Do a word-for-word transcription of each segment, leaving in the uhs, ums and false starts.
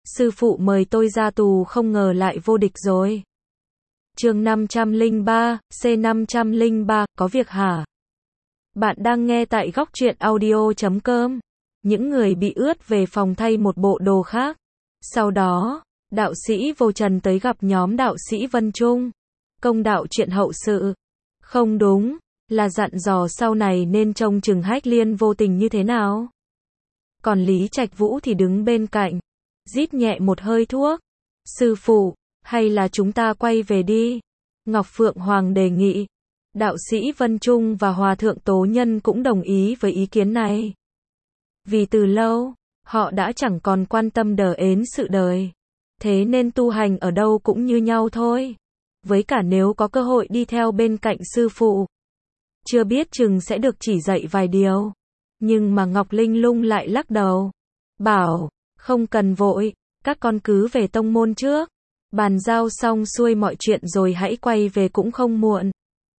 sư phụ mời tôi ra tù không ngờ lại vô địch rồi. Chương năm trăm lẻ ba, C năm trăm lẻ ba, có việc hả? Bạn đang nghe tại góc truyện audio chấm com. Những người bị ướt về phòng thay một bộ đồ khác. Sau đó, đạo sĩ Vô Trần tới gặp nhóm đạo sĩ Vân Trung. Công đạo chuyện hậu sự. Không đúng, là dặn dò sau này nên trông chừng Hách Liên vô tình như thế nào. Còn Lý Trạch Vũ thì đứng bên cạnh, rít nhẹ một hơi thuốc. Sư phụ, hay là chúng ta quay về đi? Ngọc Phượng Hoàng đề nghị. Đạo sĩ Vân Trung và Hòa thượng Tố Nhân cũng đồng ý với ý kiến này. Vì từ lâu, họ đã chẳng còn quan tâm đờ ến sự đời. Thế nên tu hành ở đâu cũng như nhau thôi. Với cả nếu có cơ hội đi theo bên cạnh sư phụ, chưa biết chừng sẽ được chỉ dạy vài điều. Nhưng mà Ngọc Linh Lung lại lắc đầu. Bảo, không cần vội, các con cứ về tông môn trước. Bàn giao xong xuôi mọi chuyện rồi hãy quay về cũng không muộn.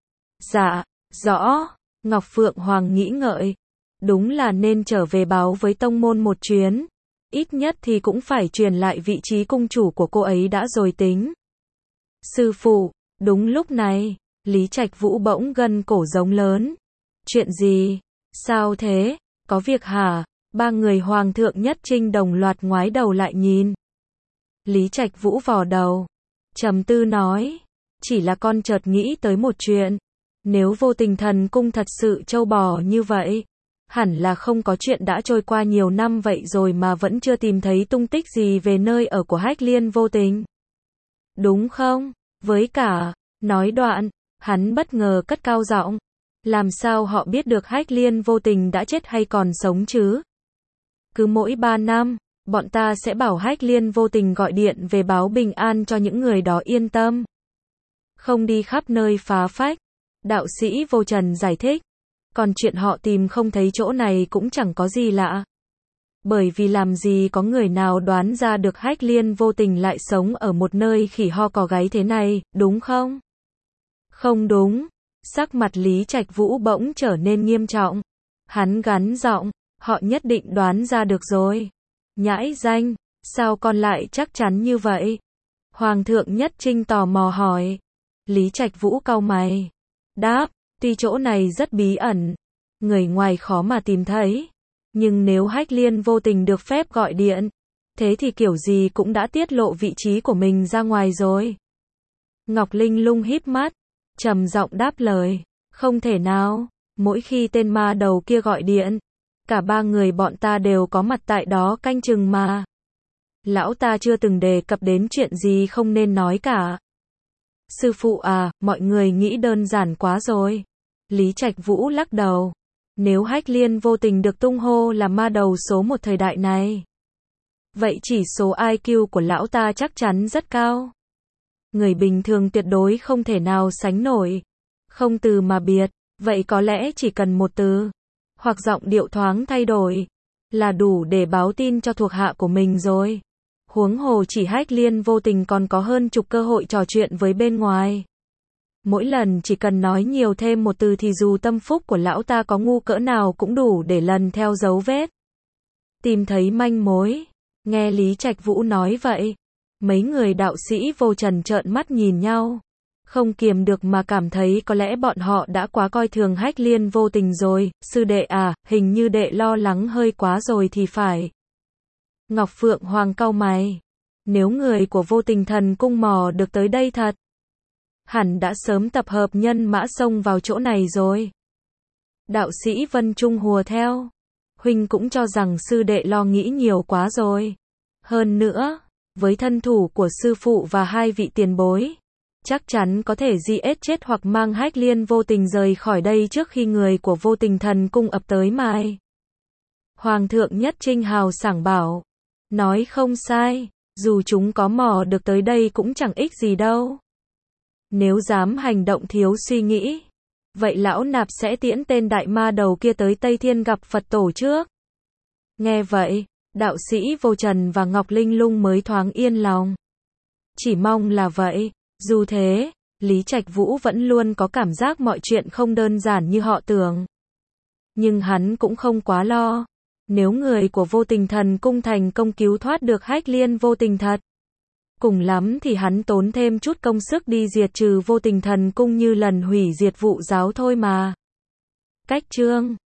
Dạ, rõ. Ngọc Phượng Hoàng nghĩ ngợi. Đúng là nên trở về báo với tông môn một chuyến. Ít nhất thì cũng phải truyền lại vị trí cung chủ của cô ấy đã rồi tính. Sư phụ, đúng lúc này, Lý Trạch Vũ bỗng gân cổ giống lớn. Chuyện gì? Sao thế? Có việc hả? Ba người Hoàng thượng Nhất Trinh đồng loạt ngoái đầu lại nhìn. Lý Trạch Vũ vò đầu, trầm tư nói, chỉ là con chợt nghĩ tới một chuyện. Nếu Vô Tình Thần Cung thật sự trâu bò như vậy, hẳn là không có chuyện đã trôi qua nhiều năm vậy rồi mà vẫn chưa tìm thấy tung tích gì về nơi ở của Hách Liên vô tình. Đúng không? Với cả, nói đoạn, hắn bất ngờ cất cao giọng. Làm sao họ biết được Hách Liên vô tình đã chết hay còn sống chứ? Cứ mỗi ba năm, bọn ta sẽ bảo Hách Liên vô tình gọi điện về báo bình an cho những người đó yên tâm. Không đi khắp nơi phá phách. Đạo sĩ Vô Trần giải thích. Còn chuyện họ tìm không thấy chỗ này cũng chẳng có gì lạ. Bởi vì làm gì có người nào đoán ra được Hách Liên vô tình lại sống ở một nơi khỉ ho cò gáy thế này, đúng không? Không đúng. Sắc mặt Lý Trạch Vũ bỗng trở nên nghiêm trọng. Hắn gắn giọng, họ nhất định đoán ra được rồi. Nhãi danh, sao con lại chắc chắn như vậy? Hoàng thượng Nhất Trinh tò mò hỏi. Lý Trạch Vũ cau mày. Đáp, tuy chỗ này rất bí ẩn, người ngoài khó mà tìm thấy. Nhưng nếu Hách Liên vô tình được phép gọi điện, thế thì kiểu gì cũng đã tiết lộ vị trí của mình ra ngoài rồi. Ngọc Linh Lung híp mắt, trầm giọng đáp lời. Không thể nào, mỗi khi tên ma đầu kia gọi điện, cả ba người bọn ta đều có mặt tại đó canh chừng mà. Lão ta chưa từng đề cập đến chuyện gì không nên nói cả. Sư phụ à, mọi người nghĩ đơn giản quá rồi. Lý Trạch Vũ lắc đầu. Nếu Hách Liên vô tình được tung hô là ma đầu số một thời đại này, vậy chỉ số i kiu của lão ta chắc chắn rất cao. Người bình thường tuyệt đối không thể nào sánh nổi. Không từ mà biệt, vậy có lẽ chỉ cần một từ, hoặc giọng điệu thoáng thay đổi, là đủ để báo tin cho thuộc hạ của mình rồi. Huống hồ chỉ Hách Liên vô tình còn có hơn chục cơ hội trò chuyện với bên ngoài. Mỗi lần chỉ cần nói nhiều thêm một từ thì dù tâm phúc của lão ta có ngu cỡ nào cũng đủ để lần theo dấu vết, tìm thấy manh mối. Nghe Lý Trạch Vũ nói vậy, mấy người đạo sĩ Vô Trần trợn mắt nhìn nhau, không kiềm được mà cảm thấy có lẽ bọn họ đã quá coi thường Hách Liên vô tình rồi. Sư đệ à, hình như đệ lo lắng hơi quá rồi thì phải. Ngọc Phượng Hoàng cau mày. Nếu người của Vô Tình Thần Cung mò được tới đây thật, hẳn đã sớm tập hợp nhân mã xông vào chỗ này rồi. Đạo sĩ Vân Trung hùa theo. Huynh cũng cho rằng sư đệ lo nghĩ nhiều quá rồi. Hơn nữa, với thân thủ của sư phụ và hai vị tiền bối, chắc chắn có thể di ết chết hoặc mang Hách Liên vô tình rời khỏi đây trước khi người của Vô Tình Thần Cung ập tới mai. Hoàng thượng Nhất Trinh hào sảng bảo. Nói không sai, dù chúng có mò được tới đây cũng chẳng ích gì đâu. Nếu dám hành động thiếu suy nghĩ, vậy lão nạp sẽ tiễn tên đại ma đầu kia tới Tây Thiên gặp Phật tổ trước. Nghe vậy, đạo sĩ Vô Trần và Ngọc Linh Lung mới thoáng yên lòng. Chỉ mong là vậy. Dù thế, Lý Trạch Vũ vẫn luôn có cảm giác mọi chuyện không đơn giản như họ tưởng. Nhưng hắn cũng không quá lo. Nếu người của vô tình thần cung thành công cứu thoát được Hách Liên vô tình thật. Cùng lắm thì hắn tốn thêm chút công sức đi diệt trừ vô tình thần cung như lần hủy diệt vụ giáo thôi mà. Cách chương